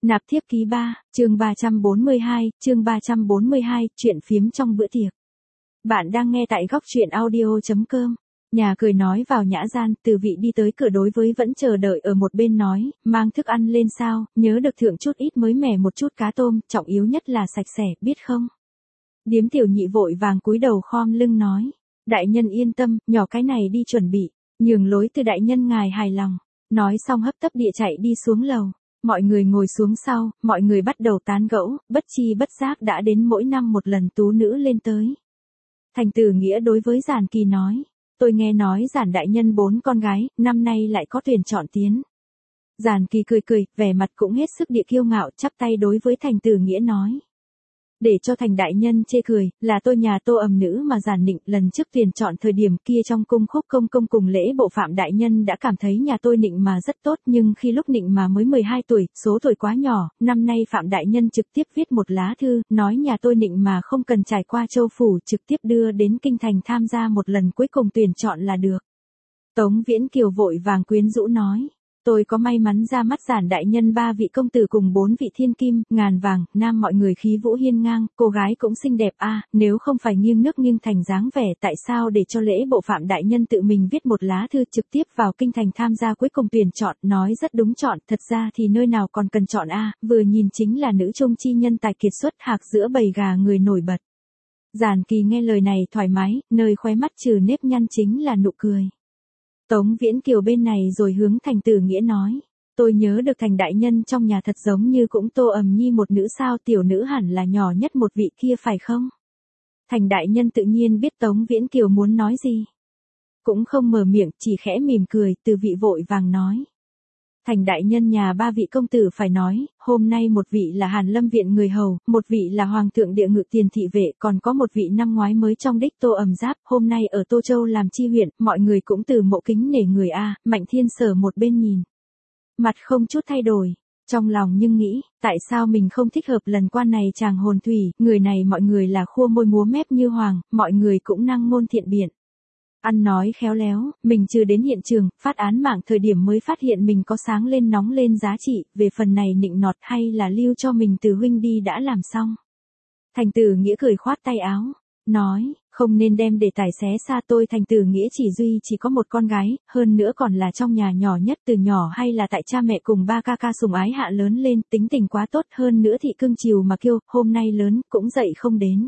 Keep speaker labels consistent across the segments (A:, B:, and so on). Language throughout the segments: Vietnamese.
A: Nạp thiếp ký 3, chương 342, chuyện phiếm trong bữa tiệc. Bạn đang nghe tại góc truyện audio.com. Nhà cười nói vào nhã gian, Từ Vị đi tới cửa đối với vẫn chờ đợi ở một bên nói, mang thức ăn lên sao, nhớ được thượng chút ít mới mẻ một chút cá tôm, trọng yếu nhất là sạch sẽ, biết không? Điếm Tiểu Nhị vội vàng cúi đầu khom lưng nói, đại nhân yên tâm, nhỏ cái này đi chuẩn bị, nhường lối từ đại nhân ngài hài lòng. Nói xong hấp tấp địa chạy đi xuống lầu. Mọi người ngồi xuống sau, mọi người bắt đầu tán gẫu, bất chi bất giác đã đến mỗi năm một lần tú nữ lên tới. Thành Tử Nghĩa đối với Giản Kỳ nói, tôi nghe nói Giản đại nhân 4 con gái, năm nay lại có tuyển chọn tiến. Giản Kỳ cười, vẻ mặt cũng hết sức địa kiêu ngạo, chắp tay đối với Thành Tử Nghĩa nói. Để cho Thành đại nhân chê cười, là tôi nhà Tô Ầm nữ mà Giản Nịnh lần trước tuyển chọn thời điểm kia trong cung Khúc công công cùng lễ bộ Phạm đại nhân đã cảm thấy nhà tôi Nịnh mà rất tốt, nhưng khi lúc Nịnh mà mới 12 tuổi, số tuổi quá nhỏ, năm nay Phạm đại nhân trực tiếp viết một lá thư, nói nhà tôi Nịnh mà không cần trải qua châu phủ, trực tiếp đưa đến kinh thành tham gia một lần cuối cùng tuyển chọn là được. Tống Viễn Kiều vội vàng quyến rũ nói. Tôi có may mắn ra mắt Giản đại nhân 3 vị công tử cùng 4 vị thiên kim, ngàn vàng, nam mọi người khí vũ hiên ngang, cô gái cũng xinh đẹp a, nếu không phải nghiêng nước nghiêng thành dáng vẻ tại sao để cho lễ bộ Phạm đại nhân tự mình viết một lá thư trực tiếp vào kinh thành tham gia cuối cùng tuyển chọn, nói rất đúng chọn, thật ra thì nơi nào còn cần chọn a, vừa nhìn chính là nữ trung chi nhân tài kiệt xuất hạc giữa bầy gà người nổi bật. Giản Kỳ nghe lời này thoải mái, nơi khóe mắt trừ nếp nhăn chính là nụ cười. Tống Viễn Kiều bên này rồi hướng Thành Tử Nghĩa nói, tôi nhớ được Thành đại nhân trong nhà thật giống như cũng Tô Ầm nhi một nữ sao, tiểu nữ hẳn là nhỏ nhất một vị kia phải không? Thành đại nhân tự nhiên biết Tống Viễn Kiều muốn nói gì. Cũng không mở miệng, chỉ khẽ mỉm cười, Từ Vị vội vàng nói. Thành đại nhân nhà 3 vị công tử phải nói, hôm nay một vị là Hàn Lâm viện người hầu, một vị là Hoàng thượng địa ngự tiền thị vệ, còn có một vị năm ngoái mới trong đích Tô Ầm giáp, hôm nay ở Tô Châu làm chi huyện, mọi người cũng từ mộ kính nể người a, Mạnh Thiên Sở một bên nhìn. Mặt không chút thay đổi, trong lòng nhưng nghĩ, tại sao mình không thích hợp lần quan này chàng hồn thủy, người này mọi người là khua môi múa mép như hoàng, mọi người cũng năng ngôn thiện biện. Ăn nói khéo léo, mình chưa đến hiện trường, phát án mạng thời điểm mới phát hiện mình có sáng lên nóng lên giá trị, về phần này nịnh nọt hay là lưu cho mình từ huynh đi đã làm xong. Thành Tử Nghĩa cười khoát tay áo, nói, không nên đem để tài xé xa tôi. Thành Tử Nghĩa chỉ có một con gái, hơn nữa còn là trong nhà nhỏ nhất, từ nhỏ hay là tại cha mẹ cùng 3 ca ca sủng ái hạ lớn lên, tính tình quá tốt, hơn nữa thị cưng chiều mà kiêu, hôm nay lớn, cũng dậy không đến.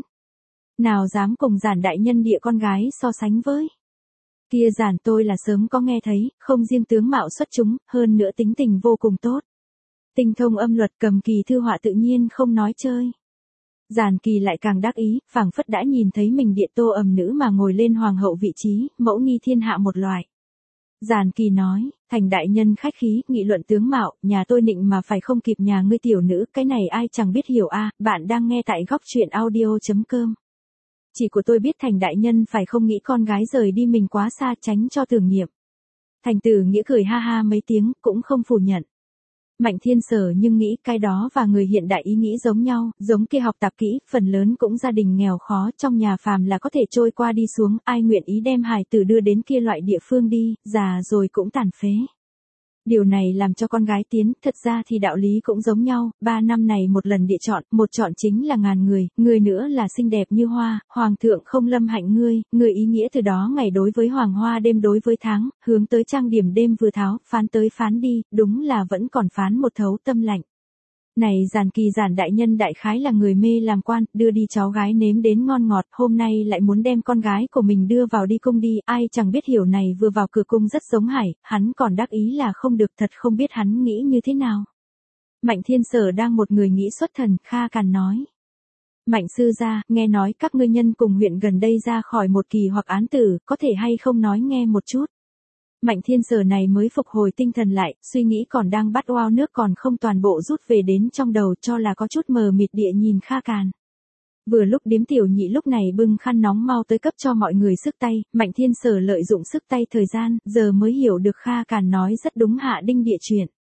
A: Nào dám cùng Giản đại nhân địa con gái so sánh với. Kia Giản tôi là sớm có nghe thấy, không riêng tướng mạo xuất chúng, hơn nữa tính tình vô cùng tốt. Tinh thông âm luật, cầm kỳ thư họa tự nhiên không nói chơi. Giản Kỳ lại càng đắc ý, phảng phất đã nhìn thấy mình địa Tô Ầm nữ mà ngồi lên hoàng hậu vị trí, mẫu nghi thiên hạ một loại. Giản Kỳ nói, Thành đại nhân khách khí, nghị luận tướng mạo, nhà tôi Nịnh mà phải không kịp nhà ngươi tiểu nữ, cái này ai chẳng biết hiểu a, bạn đang nghe tại góc truyện audio.com. Chỉ của tôi biết Thành đại nhân phải không nghĩ con gái rời đi mình quá xa, tránh cho tưởng niệm. Thành Tử Nghĩa cười ha ha mấy tiếng, cũng không phủ nhận. Mạnh Thiên Sở nhưng nghĩ cái đó và người hiện đại ý nghĩ giống nhau, giống kia học tạp kỹ, phần lớn cũng gia đình nghèo khó, trong nhà phàm là có thể trôi qua đi xuống, ai nguyện ý đem hài tử đưa đến kia loại địa phương đi, già rồi cũng tàn phế. Điều này làm cho con gái tiến, thật ra thì đạo lý cũng giống nhau, 3 năm này một lần địa chọn, một chọn chính là ngàn người nữa là xinh đẹp như hoa, hoàng thượng không lâm hạnh người ý nghĩa từ đó ngày đối với hoàng hoa đêm đối với tháng, hướng tới trang điểm đêm vừa tháo, phán tới phán đi, đúng là vẫn còn phán một thấu tâm lạnh. Này Giản Kỳ Giản đại nhân đại khái là người mê làm quan, đưa đi cháu gái nếm đến ngon ngọt, hôm nay lại muốn đem con gái của mình đưa vào đi cung đi, ai chẳng biết hiểu này vừa vào cửa cung rất giống Hải, hắn còn đắc ý là không được, thật không biết hắn nghĩ như thế nào. Mạnh Thiên Sở đang một người nghĩ xuất thần, kha cằn nói. Mạnh sư gia, nghe nói các ngươi nhân cùng huyện gần đây ra khỏi một kỳ hoặc án tử, có thể hay không nói nghe một chút. Mạnh Thiên Sở này mới phục hồi tinh thần lại, suy nghĩ còn đang bắt oao nước còn không toàn bộ rút về đến trong đầu, cho là có chút mờ mịt địa nhìn Kha Càn. Vừa lúc Điếm Tiểu Nhị lúc này bưng khăn nóng mau tới cấp cho mọi người sức tay, Mạnh Thiên Sở lợi dụng sức tay thời gian, giờ mới hiểu được Kha Càn nói rất đúng hạ đinh địa chuyện.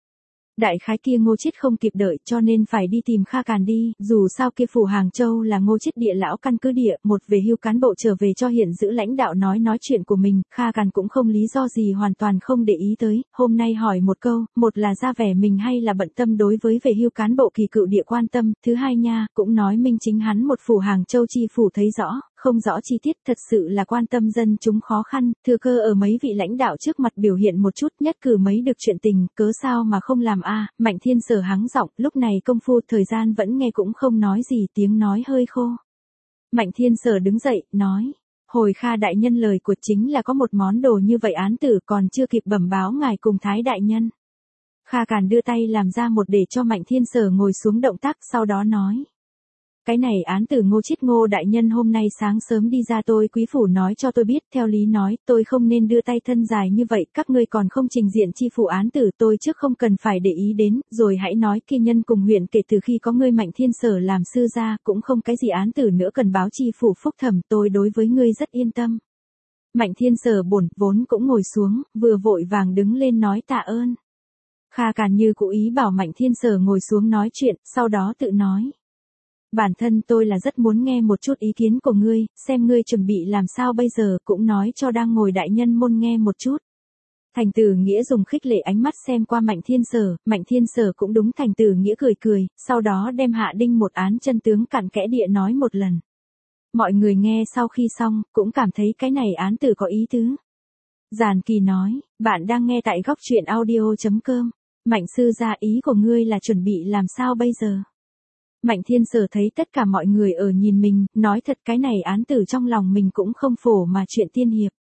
A: Đại khái kia Ngô Chiết không kịp đợi cho nên phải đi tìm Kha Càn đi, dù sao kia phủ Hàng Châu là Ngô Chiết địa lão căn cứ địa, một về hưu cán bộ trở về cho hiện giữ lãnh đạo nói chuyện của mình, Kha Càn cũng không lý do gì hoàn toàn không để ý tới, hôm nay hỏi một câu, một là ra vẻ mình hay là bận tâm đối với về hưu cán bộ kỳ cựu địa quan tâm, thứ hai nha, cũng nói minh chính hắn một phủ Hàng Châu chi phủ thấy rõ. Không rõ chi tiết thật sự là quan tâm dân chúng khó khăn, thừa cơ ở mấy vị lãnh đạo trước mặt biểu hiện một chút nhất cử mấy được chuyện tình, cớ sao mà không làm a. Mạnh Thiên Sở hắng giọng, lúc này công phu thời gian vẫn nghe cũng không nói gì, tiếng nói hơi khô. Mạnh Thiên Sở đứng dậy, nói, hồi Kha đại nhân lời của chính là có một món đồ như vậy án tử còn chưa kịp bẩm báo ngài cùng Thái đại nhân. Kha Càn đưa tay làm ra một để cho Mạnh Thiên Sở ngồi xuống động tác, sau đó nói. Cái này án tử Ngô Chiết Ngô đại nhân hôm nay sáng sớm đi ra tôi quý phủ nói cho tôi biết, theo lý nói, tôi không nên đưa tay thân dài như vậy, các ngươi còn không trình diện chi phủ án tử, tôi trước không cần phải để ý đến, rồi hãy nói kia nhân cùng huyện kể từ khi có ngươi Mạnh Thiên Sở làm sư gia, cũng không cái gì án tử nữa cần báo chi phủ phúc thẩm, tôi đối với ngươi rất yên tâm. Mạnh Thiên Sở vốn cũng ngồi xuống, vừa vội vàng đứng lên nói tạ ơn. Kha Càn như cố ý bảo Mạnh Thiên Sở ngồi xuống nói chuyện, sau đó tự nói. Bản thân tôi là rất muốn nghe một chút ý kiến của ngươi, xem ngươi chuẩn bị làm sao bây giờ, cũng nói cho đang ngồi đại nhân môn nghe một chút. Thành Tử Nghĩa dùng khích lệ ánh mắt xem qua Mạnh Thiên Sở cũng đúng Thành Tử Nghĩa cười, sau đó đem Hạ Đinh một án chân tướng cặn kẽ địa nói một lần. Mọi người nghe sau khi xong, cũng cảm thấy cái này án tử có ý tứ. Giản Kỳ nói, bạn đang nghe tại góc truyện audio.com, Mạnh sư gia ý của ngươi là chuẩn bị làm sao bây giờ? Mạnh Thiên Sở thấy tất cả mọi người ở nhìn mình, nói thật cái này án tử trong lòng mình cũng không phổ mà chuyện tiên hiệp.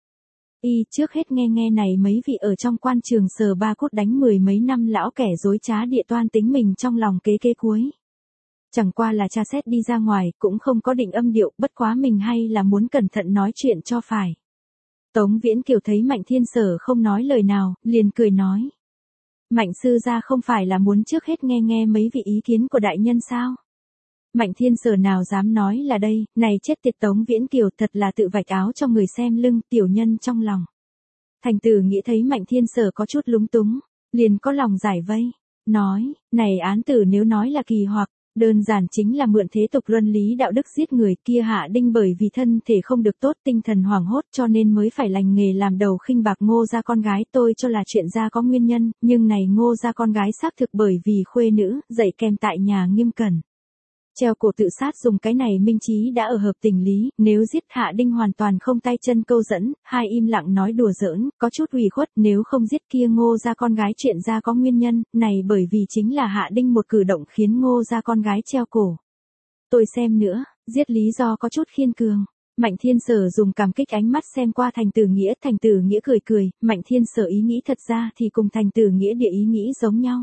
A: Trước hết nghe này mấy vị ở trong quan trường sờ ba cốt đánh mười mấy năm lão kẻ dối trá địa toan tính mình trong lòng kế cuối. Chẳng qua là tra xét đi ra ngoài, cũng không có định âm điệu, bất quá mình hay là muốn cẩn thận nói chuyện cho phải. Tống Viễn Kiều thấy Mạnh Thiên Sở không nói lời nào, liền cười nói. Mạnh sư gia không phải là muốn trước hết nghe mấy vị ý kiến của đại nhân sao? Mạnh Thiên Sở nào dám nói là đây, này chết tiệt Tống Viễn Kiều thật là tự vạch áo cho người xem lưng, tiểu nhân trong lòng. Thành Tử Nghĩa thấy Mạnh Thiên Sở có chút lúng túng, liền có lòng giải vây, nói, này án tử nếu nói là kỳ hoặc, đơn giản chính là mượn thế tục luân lý đạo đức giết người kia Hạ Đinh bởi vì thân thể không được tốt tinh thần hoảng hốt cho nên mới phải lành nghề làm đầu khinh bạc Ngô gia con gái tôi cho là chuyện ra có nguyên nhân, nhưng này Ngô gia con gái xác thực bởi vì khuê nữ, dạy kèm tại nhà nghiêm cẩn. Treo cổ tự sát dùng cái này minh trí đã ở hợp tình lý, nếu giết Hạ Đinh hoàn toàn không tay chân câu dẫn, hai im lặng nói đùa giỡn, có chút ủy khuất, nếu không giết kia Ngô gia con gái chuyện ra có nguyên nhân, này bởi vì chính là Hạ Đinh một cử động khiến Ngô gia con gái treo cổ. Tôi xem nữa, giết lý do có chút khiên cường. Mạnh Thiên Sở dùng cảm kích ánh mắt xem qua Thành Tử Nghĩa cười, Mạnh Thiên Sở ý nghĩ thật ra thì cùng Thành Tử Nghĩa địa ý nghĩ giống nhau.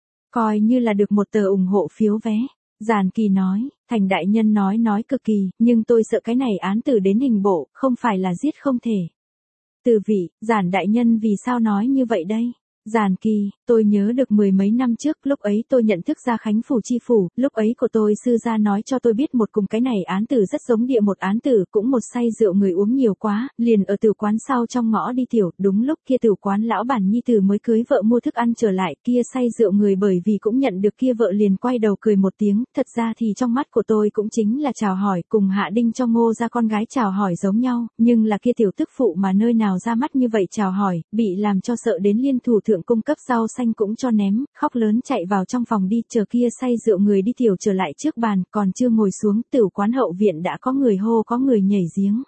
A: Coi như là được một tờ ủng hộ phiếu vé. Giản Kỳ nói, Thành đại nhân nói cực kỳ, nhưng tôi sợ cái này án tử đến hình bộ, không phải là giết không thể. Từ vị, Giản đại nhân vì sao nói như vậy đây? Giản Kỳ, tôi nhớ được mười mấy năm trước, lúc ấy tôi nhận thức ra Khánh phủ chi phủ, lúc ấy của tôi sư gia nói cho tôi biết một cùng cái này án tử rất giống địa một án tử, cũng một say rượu người uống nhiều quá, liền ở tử quán sau trong ngõ đi tiểu, đúng lúc kia tử quán lão bản nhi tử mới cưới vợ mua thức ăn trở lại, kia say rượu người bởi vì cũng nhận được kia vợ liền quay đầu cười một tiếng, thật ra thì trong mắt của tôi cũng chính là chào hỏi, cùng Hạ Đinh cho Ngô gia con gái chào hỏi giống nhau, nhưng là kia tiểu tức phụ mà nơi nào ra mắt như vậy chào hỏi, bị làm cho sợ đến liên thủ thượng cung cấp rau xanh cũng cho ném, khóc lớn chạy vào trong phòng đi, chờ kia say rượu người đi tiểu trở lại trước bàn, còn chưa ngồi xuống, tử quán hậu viện đã có người hô có người nhảy giếng.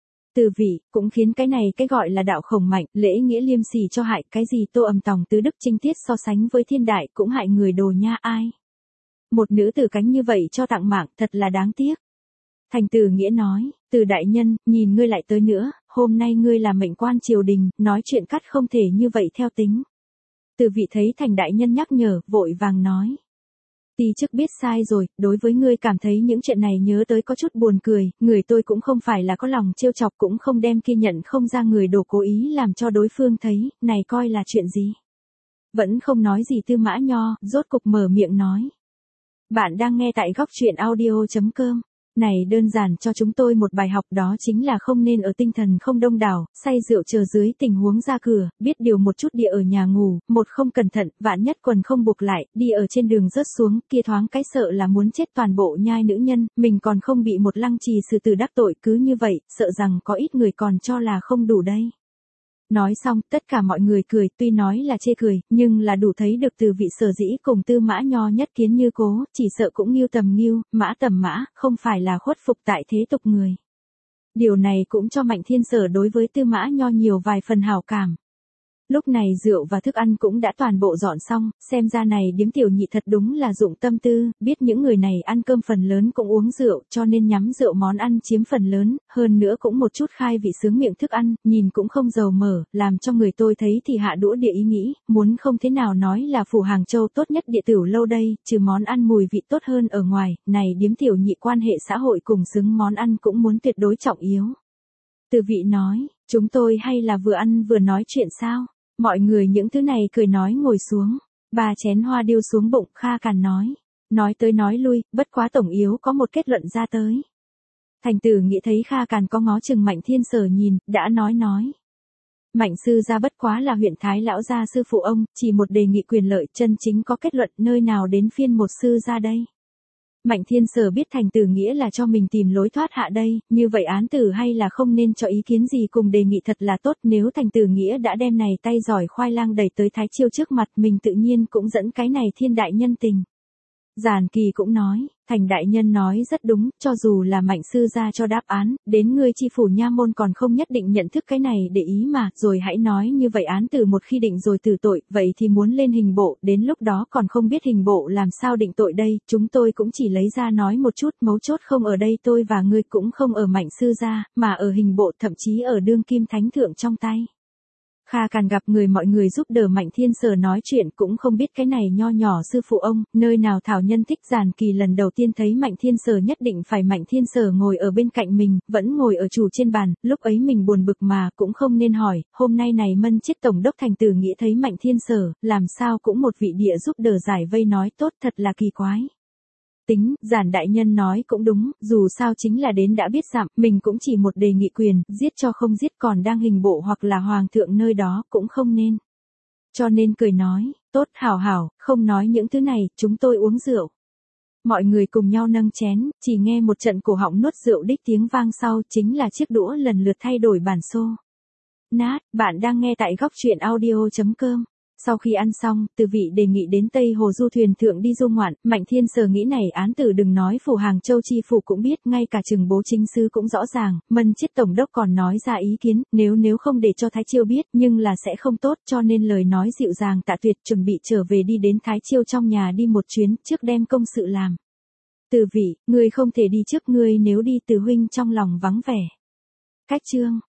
A: Từ vị, cũng khiến cái này cái gọi là đạo khổng mạnh, lễ nghĩa liêm sỉ cho hại, cái gì Tô Ầm Tòng tứ đức trinh tiết so sánh với thiên đại, cũng hại người đồ nha ai. Một nữ tử cánh như vậy cho tặng mạng, thật là đáng tiếc. Thành Tử Nghĩa nói, Từ đại nhân, nhìn ngươi lại tới nữa, hôm nay ngươi là mệnh quan triều đình, nói chuyện cắt không thể như vậy theo tính. Từ vị thấy Thành đại nhân nhắc nhở, vội vàng nói. Ti chức biết sai rồi, đối với ngươi cảm thấy những chuyện này nhớ tới có chút buồn cười, người tôi cũng không phải là có lòng trêu chọc cũng không đem kia nhận không ra người đổ cố ý làm cho đối phương thấy, này coi là chuyện gì. Vẫn không nói gì Tư Mã Nho, rốt cục mở miệng nói. Bạn đang nghe tại góc truyện audio.com. Này đơn giản cho chúng tôi một bài học, đó chính là không nên ở tinh thần không đông đảo, say rượu chờ dưới tình huống ra cửa, biết điều một chút địa ở nhà ngủ, một không cẩn thận, vạn nhất quần không buộc lại, đi ở trên đường rớt xuống, kia thoáng cái sợ là muốn chết toàn bộ nhai nữ nhân, mình còn không bị một lăng trì xử tử đắc tội, cứ như vậy, sợ rằng có ít người còn cho là không đủ đây. Nói xong, tất cả mọi người cười, tuy nói là chê cười, nhưng là đủ thấy được Từ Vị sở dĩ cùng Tư Mã Nho nhất kiến như cố, chỉ sợ cũng nghiêu tầm nghiêu, mã tầm mã, không phải là khuất phục tại thế tục người. Điều này cũng cho Mạnh Thiên Sở đối với Tư Mã Nho nhiều vài phần hảo cảm. Lúc này rượu và thức ăn cũng đã toàn bộ dọn xong, xem ra này điếm tiểu nhị thật đúng là dụng tâm tư, biết những người này ăn cơm phần lớn cũng uống rượu, cho nên nhắm rượu món ăn chiếm phần lớn, hơn nữa cũng một chút khai vị sướng miệng thức ăn, nhìn cũng không dầu mỡ, làm cho người tôi thấy thì hạ đũa địa ý nghĩ, muốn không thế nào nói là phủ Hàng Châu tốt nhất địa tửu lâu đây, trừ món ăn mùi vị tốt hơn ở ngoài, này điếm tiểu nhị quan hệ xã hội cùng xứng món ăn cũng muốn tuyệt đối trọng yếu. Từ Vị nói, chúng tôi hay là vừa ăn vừa nói chuyện sao? Mọi người những thứ này cười nói ngồi xuống, 3 chén hoa điêu xuống bụng, Kha Càn nói tới nói lui, bất quá tổng yếu có một kết luận ra tới. Thành Tử nghĩ thấy Kha Càn có ngó chừng Mạnh Thiên Sở nhìn, đã nói. Mạnh sư gia bất quá là huyện Thái lão gia sư phụ ông, chỉ một đề nghị quyền lợi, chân chính có kết luận, nơi nào đến phiên một sư gia đây. Mạnh Thiên Sở biết Thành Tử nghĩa là cho mình tìm lối thoát hạ đây, như vậy án tử hay là không nên cho ý kiến gì cùng đề nghị thật là tốt, nếu Thành Tử nghĩa đã đem này tay giỏi khoai lang đẩy tới Thái Chiêu trước mặt, mình tự nhiên cũng dẫn cái này thiên đại nhân tình. Giản Kỳ cũng nói, Thành đại nhân nói rất đúng, cho dù là Mạnh sư gia cho đáp án, đến ngươi chi phủ nha môn còn không nhất định nhận thức cái này để ý mà, rồi hãy nói như vậy án tử một khi định rồi tử tội, vậy thì muốn lên hình bộ, đến lúc đó còn không biết hình bộ làm sao định tội đây, chúng tôi cũng chỉ lấy ra nói một chút, mấu chốt không ở đây, tôi và ngươi cũng không ở Mạnh sư gia, mà ở hình bộ, thậm chí ở đương kim thánh thượng trong tay. Kha Càn gặp mọi người giúp đỡ Mạnh Thiên Sở nói chuyện cũng không biết cái này nho nhỏ sư phụ ông, nơi nào thảo nhân thích. Giản Kỳ lần đầu tiên thấy Mạnh Thiên Sở nhất định phải Mạnh Thiên Sở ngồi ở bên cạnh mình, vẫn ngồi ở chủ trên bàn, lúc ấy mình buồn bực mà cũng không nên hỏi, hôm nay này Mân Chiết Tổng đốc Thành Tử nghĩ thấy Mạnh Thiên Sở, làm sao cũng một vị địa giúp đỡ giải vây nói tốt, thật là kỳ quái. Tính, Giản đại nhân nói cũng đúng, dù sao chính là đến đã biết dặm, mình cũng chỉ một đề nghị quyền, giết cho không giết còn đang hình bộ hoặc là hoàng thượng nơi đó cũng không nên. Cho nên cười nói, tốt hảo, không nói những thứ này, chúng tôi uống rượu. Mọi người cùng nhau nâng chén, chỉ nghe một trận cổ họng nuốt rượu đích tiếng vang sau, chính là chiếc đũa lần lượt thay đổi bản xô. Nát, bạn đang nghe tại góc truyện audio.com. Sau khi ăn xong, Từ Vị đề nghị đến Tây Hồ du thuyền thượng đi du ngoạn, Mạnh Thiên Sở nghĩ này án tử đừng nói phủ Hàng Châu chi phủ cũng biết, ngay cả Trừng Bố chính sứ cũng rõ ràng, Mân Chiết Tổng đốc còn nói ra ý kiến, nếu không để cho Thái Chiêu biết, nhưng là sẽ không tốt, cho nên lời nói dịu dàng tạ tuyệt, chuẩn bị trở về đi đến Thái Chiêu trong nhà đi một chuyến, trước đem công sự làm. Từ Vị, ngươi không thể đi trước, ngươi nếu đi Từ huynh trong lòng vắng vẻ. Cách chương